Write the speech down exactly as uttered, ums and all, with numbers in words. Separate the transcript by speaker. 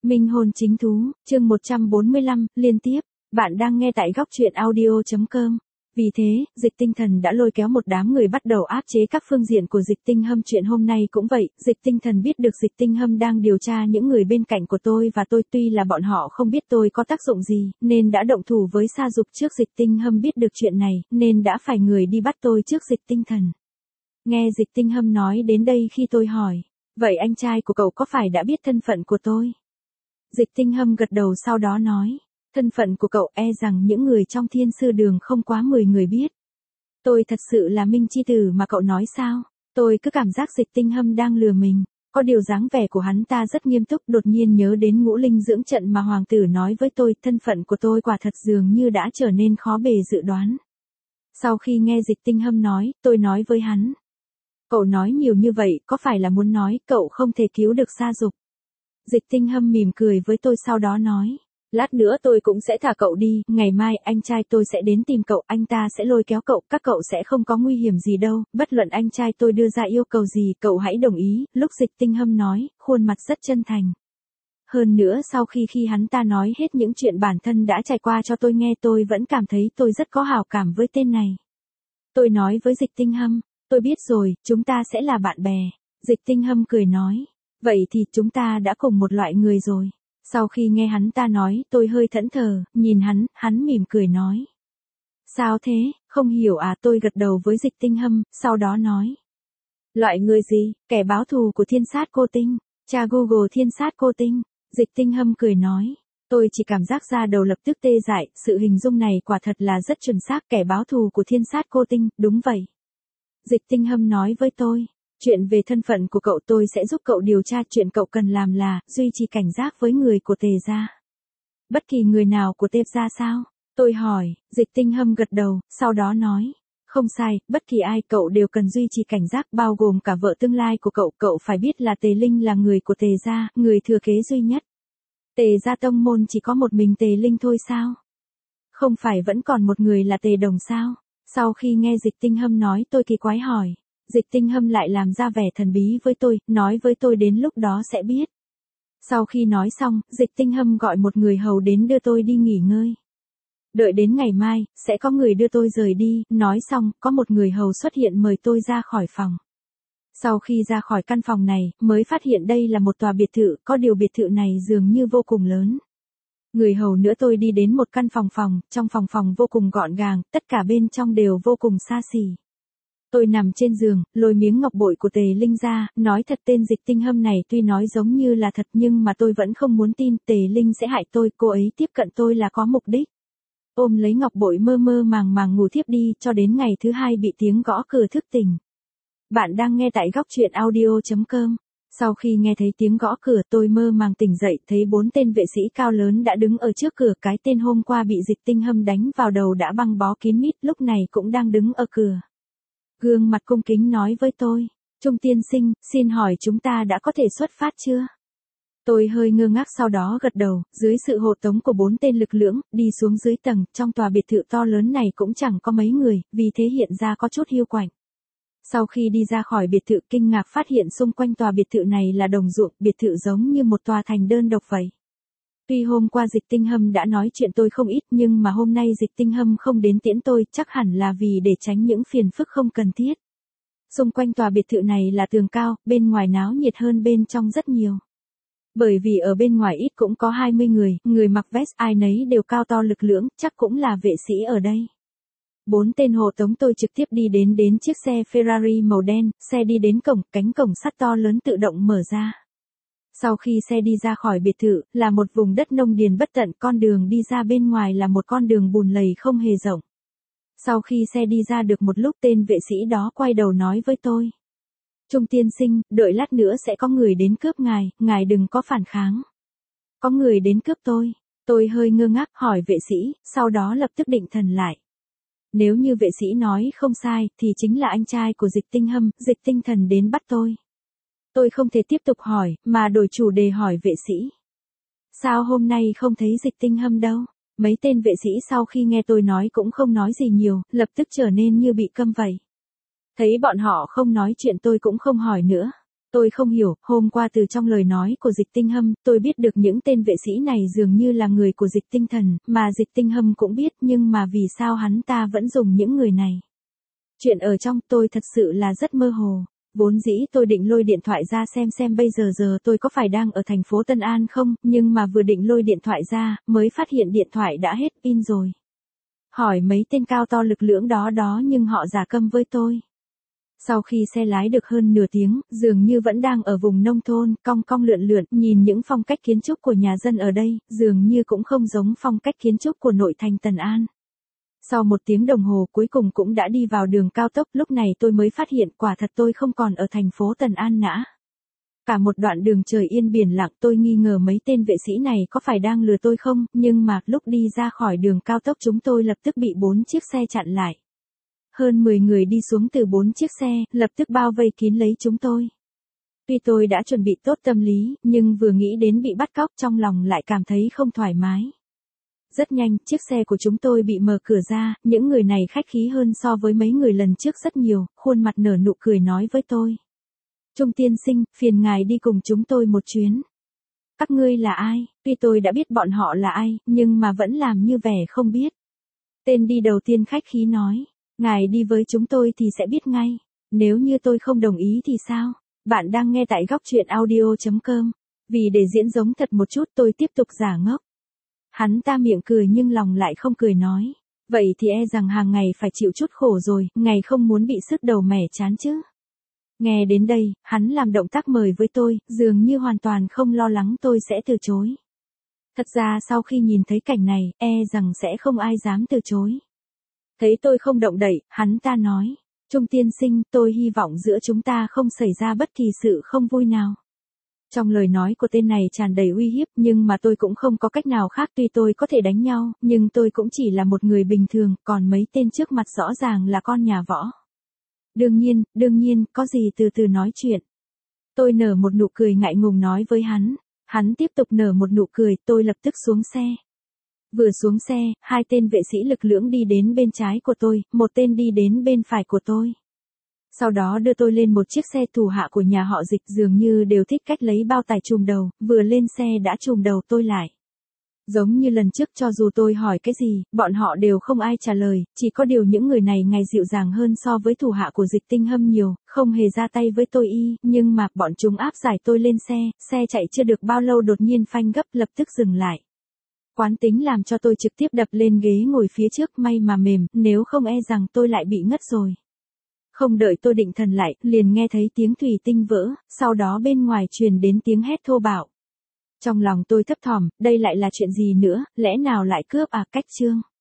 Speaker 1: Minh hôn chính thú, chương một trăm bốn mươi lăm, liên tiếp, bạn đang nghe tại góc truyện audio chấm com. Vì thế, Dịch Tinh Thần đã lôi kéo một đám người bắt đầu áp chế các phương diện của Dịch Tinh Hâm. Chuyện hôm nay cũng vậy, Dịch Tinh Thần biết được Dịch Tinh Hâm đang điều tra những người bên cạnh của tôi và tôi, tuy là bọn họ không biết tôi có tác dụng gì, nên đã động thủ với Sa Dục trước. Dịch Tinh Hâm biết được chuyện này, nên đã phải người đi bắt tôi trước Dịch Tinh Thần. Nghe Dịch Tinh Hâm nói đến đây khi tôi hỏi, vậy anh trai của cậu có phải đã biết thân phận của tôi? Dịch Tinh Hâm gật đầu sau đó nói, thân phận của cậu e rằng những người trong Thiên Sư Đường không quá mười người biết. Tôi thật sự là Minh Chi Tử mà cậu nói sao? Tôi cứ cảm giác Dịch Tinh Hâm đang lừa mình. Có điều dáng vẻ của hắn ta rất nghiêm túc, đột nhiên nhớ đến ngũ linh dưỡng trận mà hoàng tử nói với tôi. Thân phận của tôi quả thật dường như đã trở nên khó bề dự đoán. Sau khi nghe Dịch Tinh Hâm nói, tôi nói với hắn, cậu nói nhiều như vậy có phải là muốn nói cậu không thể cứu được Sa Dục? Dịch Tinh Hâm mỉm cười với tôi sau đó nói, lát nữa tôi cũng sẽ thả cậu đi, ngày mai anh trai tôi sẽ đến tìm cậu, anh ta sẽ lôi kéo cậu, các cậu sẽ không có nguy hiểm gì đâu, bất luận anh trai tôi đưa ra yêu cầu gì cậu hãy đồng ý. Lúc Dịch Tinh Hâm nói, khuôn mặt rất chân thành. Hơn nữa sau khi khi hắn ta nói hết những chuyện bản thân đã trải qua cho tôi nghe, tôi vẫn cảm thấy tôi rất có hảo cảm với tên này. Tôi nói với Dịch Tinh Hâm, tôi biết rồi, chúng ta sẽ là bạn bè. Dịch Tinh Hâm cười nói, vậy thì chúng ta đã cùng một loại người rồi. Sau khi nghe hắn ta nói, tôi hơi thẫn thờ, nhìn hắn, hắn mỉm cười nói, sao thế, không hiểu à? Tôi gật đầu với Dịch Tinh Hâm, sau đó nói, loại người gì? Kẻ báo thù của Thiên Sát Cô Tinh, tra Google Thiên Sát Cô Tinh. Dịch Tinh Hâm cười nói, tôi chỉ cảm giác da đầu lập tức tê dại, sự hình dung này quả thật là rất chuẩn xác, kẻ báo thù của Thiên Sát Cô Tinh, đúng vậy. Dịch Tinh Hâm nói với tôi, chuyện về thân phận của cậu tôi sẽ giúp cậu điều tra, chuyện cậu cần làm là duy trì cảnh giác với người của Tề gia. Bất kỳ người nào của Tề gia sao? Tôi hỏi. Dịch Tinh Hâm gật đầu, sau đó nói, không sai, bất kỳ ai cậu đều cần duy trì cảnh giác, bao gồm cả vợ tương lai của cậu. Cậu phải biết là Tề Linh là người của Tề gia, người thừa kế duy nhất. Tề gia tông môn chỉ có một mình Tề Linh thôi sao? Không phải vẫn còn một người là Tề Đồng sao? Sau khi nghe Dịch Tinh Hâm nói, tôi kỳ quái hỏi. Dịch Tinh Hâm lại làm ra vẻ thần bí với tôi, nói với tôi đến lúc đó sẽ biết. Sau khi nói xong, Dịch Tinh Hâm gọi một người hầu đến đưa tôi đi nghỉ ngơi. Đợi đến ngày mai, sẽ có người đưa tôi rời đi. Nói xong, có một người hầu xuất hiện mời tôi ra khỏi phòng. Sau khi ra khỏi căn phòng này, mới phát hiện đây là một tòa biệt thự, có điều biệt thự này dường như vô cùng lớn. Người hầu nữa tôi đi đến một căn phòng phòng, trong phòng phòng vô cùng gọn gàng, tất cả bên trong đều vô cùng xa xỉ. Tôi nằm trên giường, lôi miếng ngọc bội của Tề Linh ra, nói thật tên Dịch Tinh Hâm này tuy nói giống như là thật nhưng mà tôi vẫn không muốn tin Tề Linh sẽ hại tôi, cô ấy tiếp cận tôi là có mục đích. Ôm lấy ngọc bội mơ mơ màng màng ngủ thiếp đi, cho đến ngày thứ hai bị tiếng gõ cửa thức tỉnh. Bạn đang nghe tại góc truyện audio chấm com. Sau khi nghe thấy tiếng gõ cửa tôi mơ màng tỉnh dậy, thấy bốn tên vệ sĩ cao lớn đã đứng ở trước cửa, cái tên hôm qua bị Dịch Tinh Hâm đánh vào đầu đã băng bó kín mít, lúc này cũng đang đứng ở cửa. Gương mặt cung kính nói với tôi, Trung tiên sinh, xin hỏi chúng ta đã có thể xuất phát chưa? Tôi hơi ngơ ngác sau đó gật đầu, dưới sự hộ tống của bốn tên lực lưỡng, đi xuống dưới tầng, trong tòa biệt thự to lớn này cũng chẳng có mấy người, vì thế hiện ra có chút hiu quạnh. Sau khi đi ra khỏi biệt thự, kinh ngạc phát hiện xung quanh tòa biệt thự này là đồng ruộng, biệt thự giống như một tòa thành đơn độc vậy. Tuy hôm qua Dịch Tinh Hâm đã nói chuyện tôi không ít nhưng mà hôm nay Dịch Tinh Hâm không đến tiễn tôi, chắc hẳn là vì để tránh những phiền phức không cần thiết. Xung quanh tòa biệt thự này là tường cao, bên ngoài náo nhiệt hơn bên trong rất nhiều. Bởi vì ở bên ngoài ít cũng có hai mươi người, người mặc vest ai nấy đều cao to lực lưỡng, chắc cũng là vệ sĩ ở đây. Bốn tên hộ tống tôi trực tiếp đi đến đến chiếc xe Ferrari màu đen, xe đi đến cổng, cánh cổng sắt to lớn tự động mở ra. Sau khi xe đi ra khỏi biệt thự, là một vùng đất nông điền bất tận, con đường đi ra bên ngoài là một con đường bùn lầy không hề rộng. Sau khi xe đi ra được một lúc, tên vệ sĩ đó quay đầu nói với tôi, Trung tiên sinh, đợi lát nữa sẽ có người đến cướp ngài, ngài đừng có phản kháng. Có người đến cướp tôi, tôi hơi ngơ ngác hỏi vệ sĩ, sau đó lập tức định thần lại. Nếu như vệ sĩ nói không sai, thì chính là anh trai của Dịch Tinh Hâm, Dịch Tinh Thần đến bắt tôi. Tôi không thể tiếp tục hỏi, mà đổi chủ đề hỏi vệ sĩ. Sao hôm nay không thấy Dịch Tinh Hâm đâu? Mấy tên vệ sĩ sau khi nghe tôi nói cũng không nói gì nhiều, lập tức trở nên như bị câm vậy. Thấy bọn họ không nói chuyện tôi cũng không hỏi nữa. Tôi không hiểu, hôm qua từ trong lời nói của Dịch Tinh Hâm, tôi biết được những tên vệ sĩ này dường như là người của Dịch Tinh Thần, mà Dịch Tinh Hâm cũng biết, nhưng mà vì sao hắn ta vẫn dùng những người này. Chuyện ở trong tôi thật sự là rất mơ hồ. Vốn dĩ tôi định lôi điện thoại ra xem xem bây giờ giờ tôi có phải đang ở thành phố Tân An không, nhưng mà vừa định lôi điện thoại ra, mới phát hiện điện thoại đã hết pin rồi. Hỏi mấy tên cao to lực lưỡng đó đó nhưng họ giả câm với tôi. Sau khi xe lái được hơn nửa tiếng, dường như vẫn đang ở vùng nông thôn, cong cong lượn lượn, nhìn những phong cách kiến trúc của nhà dân ở đây, dường như cũng không giống phong cách kiến trúc của nội thành Tân An. Sau một tiếng đồng hồ cuối cùng cũng đã đi vào đường cao tốc, lúc này tôi mới phát hiện quả thật tôi không còn ở thành phố Tân An nữa. Cả một đoạn đường trời yên biển lặng, tôi nghi ngờ mấy tên vệ sĩ này có phải đang lừa tôi không, nhưng mà lúc đi ra khỏi đường cao tốc chúng tôi lập tức bị bốn chiếc xe chặn lại. Hơn mười người đi xuống từ bốn chiếc xe, lập tức bao vây kín lấy chúng tôi. Tuy tôi đã chuẩn bị tốt tâm lý, nhưng vừa nghĩ đến bị bắt cóc trong lòng lại cảm thấy không thoải mái. Rất nhanh, chiếc xe của chúng tôi bị mở cửa ra, những người này khách khí hơn so với mấy người lần trước rất nhiều, khuôn mặt nở nụ cười nói với tôi. Trung tiên sinh, phiền ngài đi cùng chúng tôi một chuyến. Các ngươi là ai? Tuy tôi đã biết bọn họ là ai, nhưng mà vẫn làm như vẻ không biết. Tên đi đầu tiên khách khí nói, ngài đi với chúng tôi thì sẽ biết ngay. Nếu như tôi không đồng ý thì sao? Bạn đang nghe tại góc truyện audio chấm com. Vì để diễn giống thật một chút tôi tiếp tục giả ngốc. Hắn ta miệng cười nhưng lòng lại không cười nói. Vậy thì e rằng hàng ngày phải chịu chút khổ rồi, ngày không muốn bị sứt đầu mẻ chán chứ. Nghe đến đây, hắn làm động tác mời với tôi, dường như hoàn toàn không lo lắng tôi sẽ từ chối. Thật ra sau khi nhìn thấy cảnh này, e rằng sẽ không ai dám từ chối. Thấy tôi không động đậy, hắn ta nói. Trung tiên sinh, tôi hy vọng giữa chúng ta không xảy ra bất kỳ sự không vui nào. Trong lời nói của tên này tràn đầy uy hiếp nhưng mà tôi cũng không có cách nào khác, tuy tôi có thể đánh nhau, nhưng tôi cũng chỉ là một người bình thường, còn mấy tên trước mặt rõ ràng là con nhà võ. Đương nhiên, đương nhiên, có gì từ từ nói chuyện. Tôi nở một nụ cười ngại ngùng nói với hắn, hắn tiếp tục nở một nụ cười, tôi lập tức xuống xe. Vừa xuống xe, hai tên vệ sĩ lực lưỡng đi đến bên trái của tôi, một tên đi đến bên phải của tôi. Sau đó đưa tôi lên một chiếc xe thủ hạ của nhà họ Dịch, dường như đều thích cách lấy bao tải trùm đầu, vừa lên xe đã trùm đầu tôi lại. Giống như lần trước cho dù tôi hỏi cái gì, bọn họ đều không ai trả lời, chỉ có điều những người này ngày dịu dàng hơn so với thủ hạ của Dịch Tinh Hâm nhiều, không hề ra tay với tôi y, nhưng mà bọn chúng áp giải tôi lên xe, xe chạy chưa được bao lâu đột nhiên phanh gấp lập tức dừng lại. Quán tính làm cho tôi trực tiếp đập lên ghế ngồi phía trước, may mà mềm, nếu không e rằng tôi lại bị ngất rồi. Không đợi tôi định thần lại, liền nghe thấy tiếng thủy tinh vỡ, sau đó bên ngoài truyền đến tiếng hét thô bạo. Trong lòng tôi thấp thỏm, đây lại là chuyện gì nữa, lẽ nào lại cướp à, cách chương.